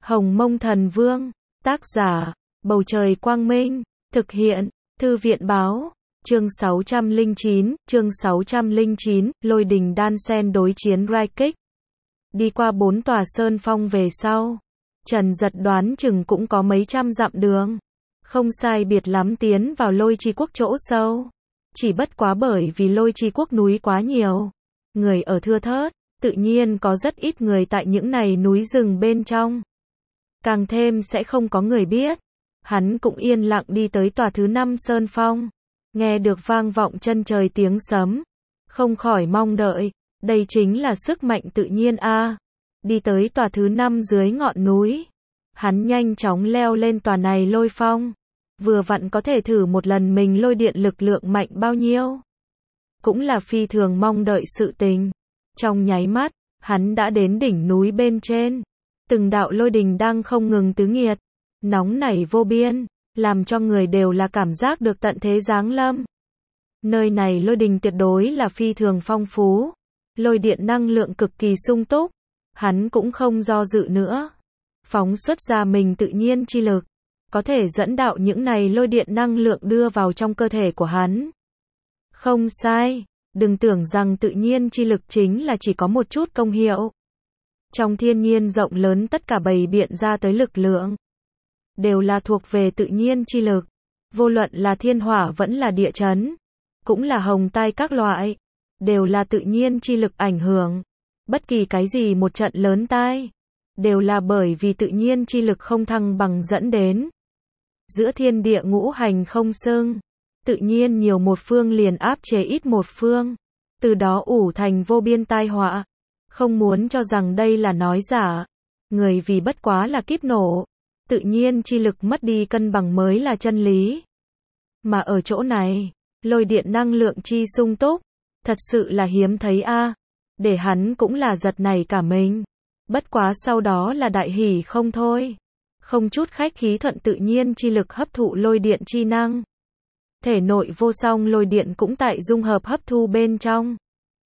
Hồng Mông Thần Vương, tác giả, Bầu Trời Quang Minh, thực hiện, Thư viện Báo, chương 609, Lôi Đình Đan Sen đối chiến Rai Kích. Đi qua 4 tòa sơn phong về sau, Trần Giật đoán chừng cũng có mấy trăm dặm đường, không sai biệt lắm tiến vào Lôi Chi Quốc chỗ sâu. Chỉ bất quá bởi vì Lôi Chi Quốc núi quá nhiều, người ở thưa thớt, tự nhiên có rất ít người tại những này núi rừng bên trong. Càng thêm sẽ không có người biết. Hắn cũng yên lặng đi tới tòa thứ 5 sơn phong, nghe được vang vọng chân trời tiếng sấm, không khỏi mong đợi, đây chính là sức mạnh tự nhiên a. Đi tới tòa thứ 5 dưới ngọn núi, hắn nhanh chóng leo lên tòa này lôi phong, vừa vặn có thể thử một lần mình lôi điện lực lượng mạnh bao nhiêu. Cũng là phi thường mong đợi sự tình. Trong nháy mắt, hắn đã đến đỉnh núi bên trên. Từng đạo lôi đình đang không ngừng tứ nghiệt, nóng nảy vô biên, làm cho người đều là cảm giác được tận thế giáng lâm. Nơi này lôi đình tuyệt đối là phi thường phong phú, lôi điện năng lượng cực kỳ sung túc, hắn cũng không do dự nữa. Phóng xuất ra mình tự nhiên chi lực, có thể dẫn đạo những này lôi điện năng lượng đưa vào trong cơ thể của hắn. Không sai, đừng tưởng rằng tự nhiên chi lực chính là chỉ có một chút công hiệu. Trong thiên nhiên rộng lớn tất cả bày biện ra tới lực lượng, đều là thuộc về tự nhiên chi lực. Vô luận là thiên hỏa vẫn là địa chấn, cũng là hồng tai các loại, đều là tự nhiên chi lực ảnh hưởng. Bất kỳ cái gì một trận lớn tai, đều là bởi vì tự nhiên chi lực không thăng bằng dẫn đến. Giữa thiên địa ngũ hành không xưng, tự nhiên nhiều một phương liền áp chế ít một phương, từ đó ủ thành vô biên tai họa. Không muốn cho rằng đây là nói giả, người vì bất quá là kíp nổ, tự nhiên chi lực mất đi cân bằng mới là chân lý. Mà ở chỗ này, lôi điện năng lượng chi sung túc, thật sự là hiếm thấy a. Để hắn cũng là giật nảy cả mình. Bất quá sau đó là đại hỉ không thôi. Không chút khách khí thuận tự nhiên chi lực hấp thụ lôi điện chi năng. Thể nội vô song lôi điện cũng tại dung hợp hấp thu bên trong.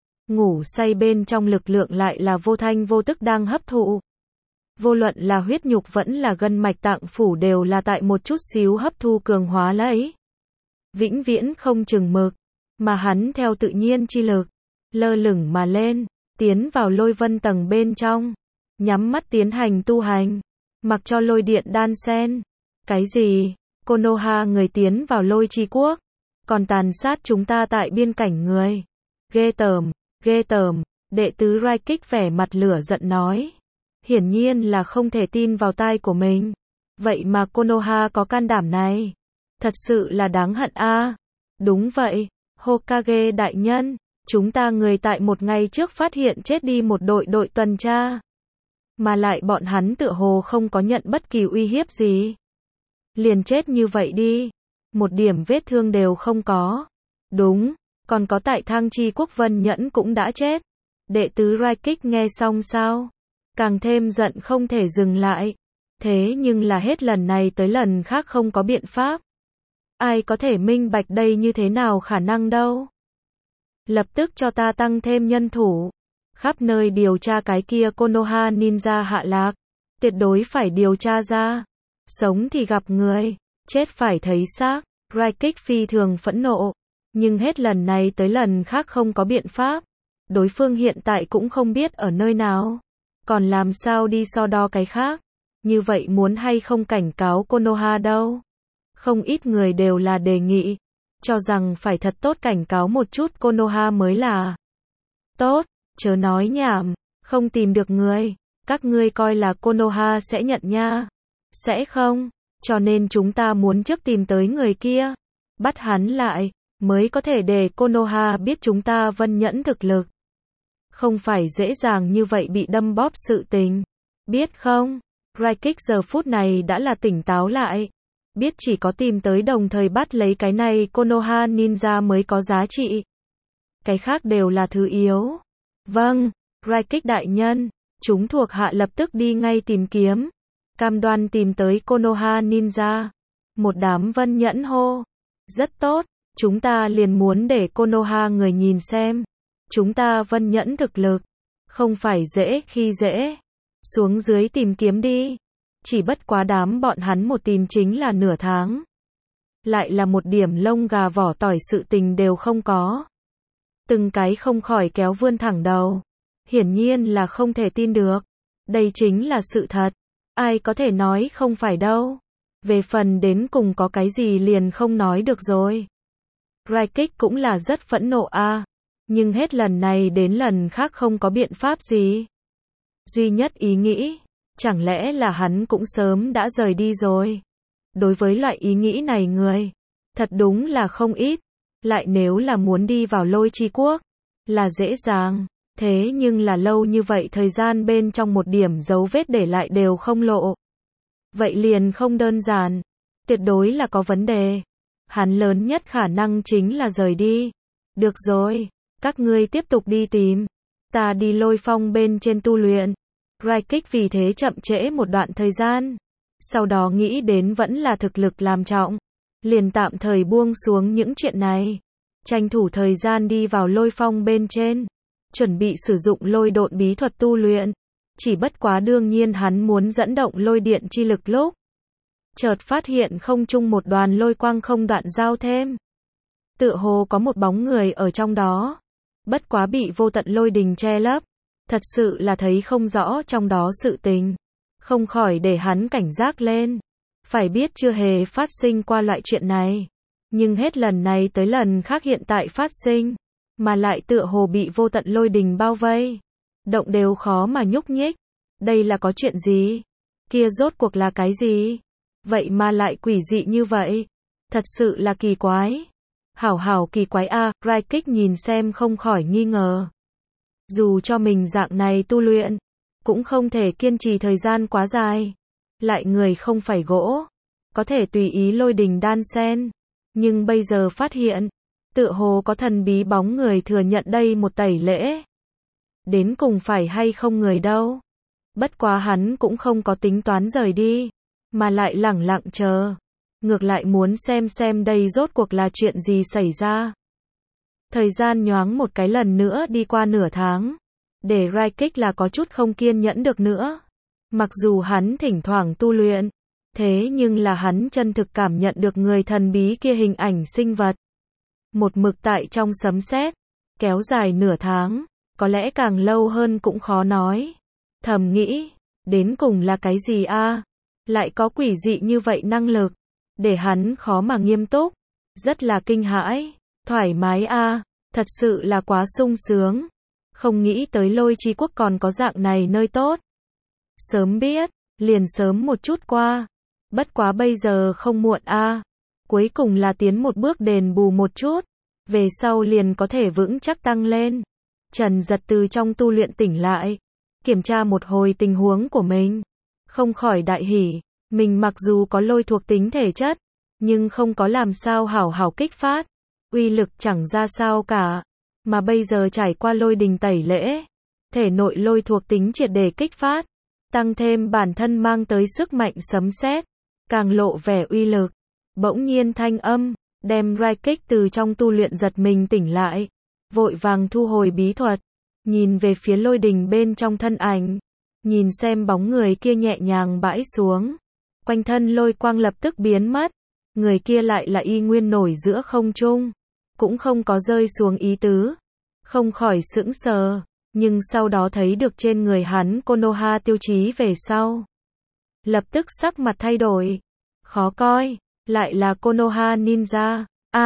Ngủ say bên trong lực lượng lại là vô thanh vô tức đang hấp thụ. Vô luận là huyết nhục vẫn là gân mạch tạng phủ đều là tại một chút xíu hấp thu cường hóa lấy. Vĩnh viễn không chừng mực, mà hắn theo tự nhiên chi lực, lơ lửng mà lên, tiến vào lôi vân tầng bên trong, nhắm mắt tiến hành tu hành, mặc cho lôi điện đan sen. Cái gì? Konoha người tiến vào Lôi Chi Quốc, còn tàn sát chúng ta tại biên cảnh người. Ghê tởm, ghê tởm, đệ tứ Rai Kích vẻ mặt lửa giận nói. Hiển nhiên là không thể tin vào tai của mình. Vậy mà Konoha có can đảm này. Thật sự là đáng hận a. Đúng vậy, Hokage đại nhân, chúng ta người tại một ngày trước phát hiện chết đi một đội tuần tra. Mà lại bọn hắn tựa hồ không có nhận bất kỳ uy hiếp gì. Liền chết như vậy đi. Một điểm vết thương đều không có. Đúng, còn có tại Thang Chi Quốc Vân Nhẫn cũng đã chết. Đệ tứ Rai Kích nghe xong sao? Càng thêm giận không thể dừng lại. Thế nhưng là hết lần này tới lần khác không có biện pháp. Ai có thể minh bạch đây như thế nào khả năng đâu. Lập tức cho ta tăng thêm nhân thủ. Khắp nơi điều tra cái kia Konoha ninja hạ lạc. Tuyệt đối phải điều tra ra. Sống thì gặp người, chết phải thấy xác. Rai Kích phi thường phẫn nộ. Nhưng hết lần này tới lần khác không có biện pháp. Đối phương hiện tại cũng không biết ở nơi nào. Còn làm sao đi so đo cái khác. Như vậy muốn hay không cảnh cáo Konoha đâu. Không ít người đều là đề nghị. Cho rằng phải thật tốt cảnh cáo một chút Konoha mới là. Tốt, chớ nói nhảm. Không tìm được người. Các ngươi coi là Konoha sẽ nhận nha. Sẽ không. Cho nên chúng ta muốn trước tìm tới người kia. Bắt hắn lại. Mới có thể để Konoha biết chúng ta Vân Nhẫn thực lực. Không phải dễ dàng như vậy bị đâm bóp sự tình. Biết không? Rai Kích giờ phút này đã là tỉnh táo lại. Biết chỉ có tìm tới đồng thời bắt lấy cái này Konoha ninja mới có giá trị. Cái khác đều là thứ yếu. Vâng, Rai Kích đại nhân. Chúng thuộc hạ lập tức đi ngay tìm kiếm. Cam đoan tìm tới Konoha ninja. Một đám Vân Nhẫn hô. Rất tốt, chúng ta liền muốn để Konoha người nhìn xem. Chúng ta Vân Nhẫn thực lực. Không phải dễ khi dễ. Xuống dưới tìm kiếm đi. Chỉ bất quá đám bọn hắn một tìm chính là nửa tháng. Lại là một điểm lông gà vỏ tỏi sự tình đều không có. Từng cái không khỏi kéo vươn thẳng đầu. Hiển nhiên là không thể tin được. Đây chính là sự thật. Ai có thể nói không phải đâu. Về phần đến cùng có cái gì liền không nói được rồi. Raikik cũng là rất phẫn nộ a, nhưng hết lần này đến lần khác không có biện pháp gì. Duy nhất ý nghĩ, chẳng lẽ là hắn cũng sớm đã rời đi rồi. Đối với loại ý nghĩ này người, thật đúng là không ít. Lại nếu là muốn đi vào Lôi Chi Quốc, là dễ dàng. Thế nhưng là lâu như vậy thời gian bên trong một điểm dấu vết để lại đều không lộ. Vậy liền không đơn giản. Tuyệt đối là có vấn đề. Hắn lớn nhất khả năng chính là rời đi. Được rồi, các ngươi tiếp tục đi tìm. Ta đi Lôi Phong bên trên tu luyện. Raikik vì thế chậm trễ một đoạn thời gian. Sau đó nghĩ đến vẫn là thực lực làm trọng. Liền tạm thời buông xuống những chuyện này. Tranh thủ thời gian đi vào Lôi Phong bên trên. Chuẩn bị sử dụng lôi độn bí thuật tu luyện. Chỉ bất quá đương nhiên hắn muốn dẫn động lôi điện chi lực lúc. Chợt phát hiện không trung một đoàn lôi quang không đoạn giao thêm. Tựa hồ có một bóng người ở trong đó. Bất quá bị vô tận lôi đình che lấp. Thật sự là thấy không rõ trong đó sự tình. Không khỏi để hắn cảnh giác lên. Phải biết chưa hề phát sinh qua loại chuyện này. Nhưng hết lần này tới lần khác hiện tại phát sinh. Mà lại tựa hồ bị vô tận lôi đình bao vây. Động đều khó mà nhúc nhích. Đây là có chuyện gì? Kia rốt cuộc là cái gì? Vậy mà lại quỷ dị như vậy. Thật sự là kỳ quái. Hảo kỳ quái a, Raikik nhìn xem không khỏi nghi ngờ. Dù cho mình dạng này tu luyện, cũng không thể kiên trì thời gian quá dài. Lại người không phải gỗ, có thể tùy ý lôi đình đan xen. Nhưng bây giờ phát hiện, tựa hồ có thần bí bóng người thừa nhận đây một tẩy lễ. Đến cùng phải hay không người đâu. Bất quá hắn cũng không có tính toán rời đi, mà lại lẳng lặng chờ. Ngược lại muốn xem đây rốt cuộc là chuyện gì xảy ra. Thời gian nhoáng một cái lần nữa đi qua nửa tháng. Để Raikik là có chút không kiên nhẫn được nữa. Mặc dù hắn thỉnh thoảng tu luyện, thế nhưng là hắn chân thực cảm nhận được người thần bí kia hình ảnh sinh vật. Một mực tại trong sấm sét, kéo dài nửa tháng, có lẽ càng lâu hơn cũng khó nói. Thầm nghĩ, đến cùng là cái gì a? Lại có quỷ dị như vậy năng lực, để hắn khó mà nghiêm túc, rất là kinh hãi, thoải mái a, thật sự là quá sung sướng. Không nghĩ tới Lôi Chi Quốc còn có dạng này nơi tốt. Sớm biết, liền sớm một chút qua. Bất quá bây giờ không muộn a. Cuối cùng là tiến một bước đền bù một chút, về sau liền có thể vững chắc tăng lên. Trần Giật từ trong tu luyện tỉnh lại, kiểm tra một hồi tình huống của mình, không khỏi đại hỉ. Mình mặc dù có lôi thuộc tính thể chất, nhưng không có làm sao hảo kích phát, uy lực chẳng ra sao cả. Mà bây giờ trải qua lôi đình tẩy lễ, thể nội lôi thuộc tính triệt để kích phát, tăng thêm bản thân mang tới sức mạnh sấm sét, càng lộ vẻ uy lực. Bỗng nhiên thanh âm, đem Raikik từ trong tu luyện giật mình tỉnh lại, vội vàng thu hồi bí thuật, nhìn về phía lôi đình bên trong thân ảnh, nhìn xem bóng người kia nhẹ nhàng bãi xuống, quanh thân lôi quang lập tức biến mất, người kia lại là y nguyên nổi giữa không trung, cũng không có rơi xuống ý tứ, không khỏi sững sờ, nhưng sau đó thấy được trên người hắn Konoha tiêu chí về sau, lập tức sắc mặt thay đổi, khó coi. Lại là Konoha Ninja.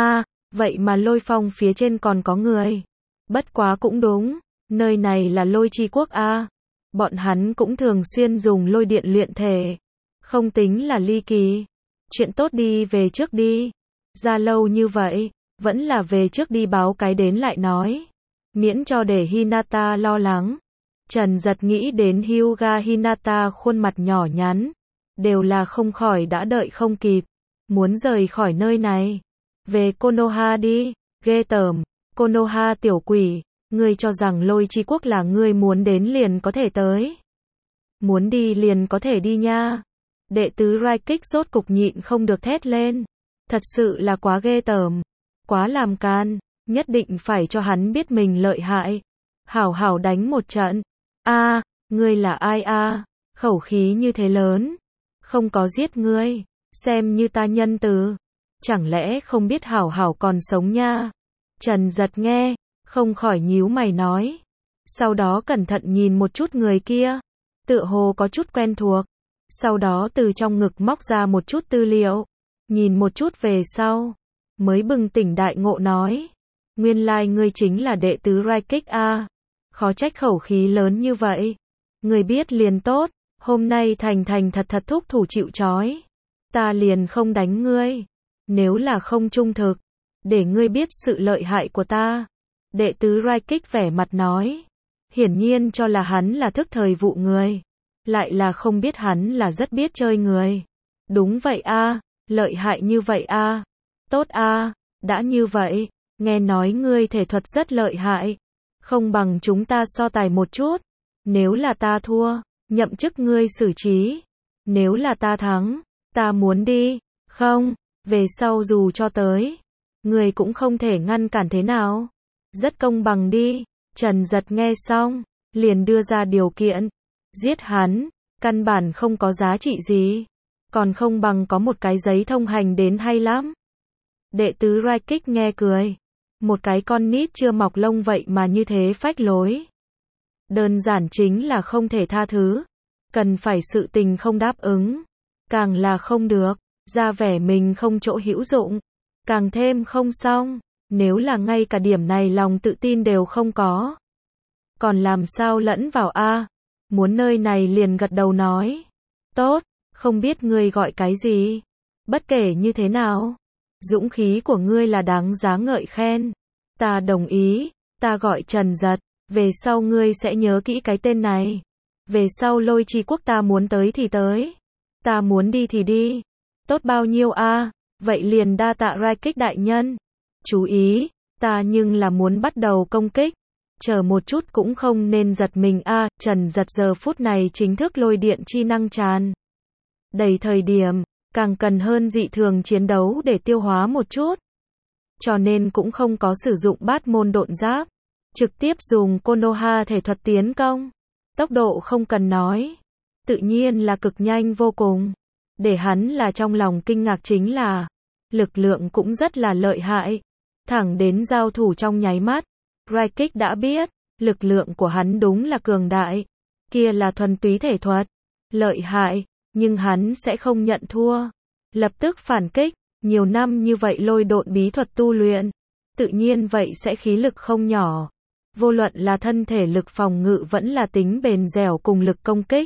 Vậy mà Lôi Phong phía trên còn có người. Bất quá cũng đúng, nơi này là Lôi Chi Quốc a. Bọn hắn cũng thường xuyên dùng lôi điện luyện thể. Không tính là ly kỳ. Chuyện tốt đi về trước đi. Ra lâu như vậy, vẫn là về trước đi báo cái đến lại nói. Miễn cho để Hinata lo lắng. Trần Giật nghĩ đến Hyuga Hinata khuôn mặt nhỏ nhắn. Đều là không khỏi đã đợi không kịp. Muốn rời khỏi nơi này. Về Konoha đi, ghê tởm. Konoha tiểu quỷ, ngươi cho rằng Lôi Chi Quốc là ngươi muốn đến liền có thể tới. Muốn đi liền có thể đi nha. Đệ tứ Raikik rốt cục nhịn không được thét lên. Thật sự là quá ghê tởm. Quá làm can, nhất định phải cho hắn biết mình lợi hại. Hảo đánh một trận. Ngươi là ai a? Khẩu khí như thế lớn. không có giết ngươi, xem như ta nhân từ. Chẳng lẽ không biết hảo hảo còn sống nha? Trần Giật nghe, không khỏi nhíu mày nói. Sau đó cẩn thận nhìn một chút người kia, tựa hồ có chút quen thuộc. Sau đó từ trong ngực móc ra một chút tư liệu, nhìn một chút về sau, mới bừng tỉnh đại ngộ nói. Nguyên lai ngươi chính là đệ tứ Raikik a. Khó trách khẩu khí lớn như vậy. Ngươi biết liền tốt, hôm nay thành thành thật thật thúc thủ chịu trói. Ta liền không đánh ngươi. Nếu là không trung thực, để ngươi biết sự lợi hại của ta. Đệ tứ Raikik vẻ mặt nói. Hiển nhiên cho là hắn là thức thời vụ người. Lại là không biết hắn là rất biết chơi người. Đúng vậy a, lợi hại như vậy a. Tốt a, đã như vậy, nghe nói ngươi thể thuật rất lợi hại. Không bằng chúng ta so tài một chút. Nếu là ta thua, nhậm chức ngươi xử trí. Nếu là ta thắng, ta muốn đi. Không, về sau dù cho tới, ngươi cũng không thể ngăn cản thế nào. Rất công bằng đi. Trần Giật nghe xong, liền đưa ra điều kiện. Giết hắn, căn bản không có giá trị gì. Còn không bằng có một cái giấy thông hành đến hay lắm. Đệ tứ Raikik nghe cười. Một cái con nít chưa mọc lông vậy mà như thế phách lối. Đơn giản chính là không thể tha thứ. Cần phải sự tình không đáp ứng. Càng là không được, ra vẻ mình không chỗ hữu dụng. Càng thêm không xong. Nếu là ngay cả điểm này lòng tự tin đều không có. Còn làm sao lẫn vào a? Muốn nơi này liền gật đầu nói. Tốt, không biết ngươi gọi cái gì. Bất kể như thế nào, dũng khí của ngươi là đáng giá ngợi khen. Ta đồng ý, ta gọi Trần Giật. Về sau ngươi sẽ nhớ kỹ cái tên này. Về sau Lôi Chi Quốc ta muốn tới thì tới. Ta muốn đi thì đi. Tốt bao nhiêu a? Vậy liền đa tạ Raikik đại nhân. Chú ý, ta nhưng là muốn bắt đầu công kích. Chờ một chút cũng không nên giật mình a. Trần Giật giờ phút này chính thức lôi điện chi năng tràn đầy thời điểm, càng cần hơn dị thường chiến đấu để tiêu hóa một chút. Cho nên cũng không có sử dụng bát môn độn giáp. Trực tiếp dùng Konoha thể thuật tiến công. Tốc độ không cần nói. Tự nhiên là cực nhanh vô cùng. Để hắn là trong lòng kinh ngạc chính là lực lượng cũng rất là lợi hại. Thẳng đến giao thủ trong nháy mắt, Raikik đã biết, lực lượng của hắn đúng là cường đại. Kia là thuần túy thể thuật. Lợi hại, nhưng hắn sẽ không nhận thua. Lập tức phản kích, nhiều năm như vậy lôi độn bí thuật tu luyện. Tự nhiên vậy sẽ khí lực không nhỏ. Vô luận là thân thể lực phòng ngự vẫn là tính bền dẻo cùng lực công kích.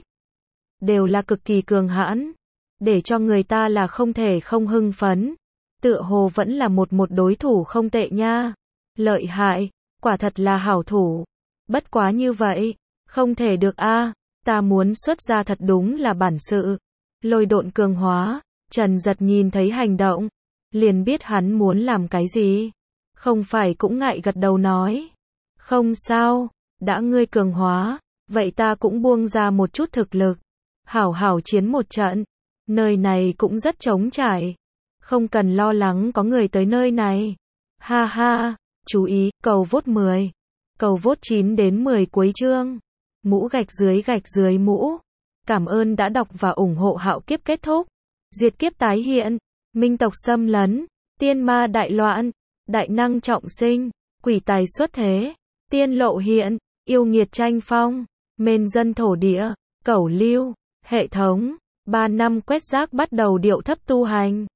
Đều là cực kỳ cường hãn. Để cho người ta là không thể không hưng phấn. Tựa hồ vẫn là một đối thủ không tệ nha. Lợi hại, quả thật là hảo thủ. Bất quá như vậy, không thể được a. Ta muốn xuất ra thật đúng là bản sự. Lôi độn cường hóa, Trần Giật nhìn thấy hành động, liền biết hắn muốn làm cái gì. Không phải cũng ngại gật đầu nói. Không sao, đã ngươi cường hóa, vậy ta cũng buông ra một chút thực lực. Hảo hảo chiến một trận. Nơi này cũng rất trống trải. Không cần lo lắng có người tới nơi này. Ha ha, chú ý, cầu vote 10. Cầu vote 9 đến 10 cuối chương. Mũ gạch dưới mũ. Cảm ơn đã đọc và ủng hộ Hạo Kiếp kết thúc. Diệt kiếp tái hiện. Minh tộc xâm lấn. Tiên ma đại loạn. Đại năng trọng sinh. Quỷ tài xuất thế. Tiên lộ hiện. Yêu nghiệt tranh phong. Mên dân thổ địa. Cẩu lưu. Hệ thống. 3 năm quét rác bắt đầu điệu thấp tu hành.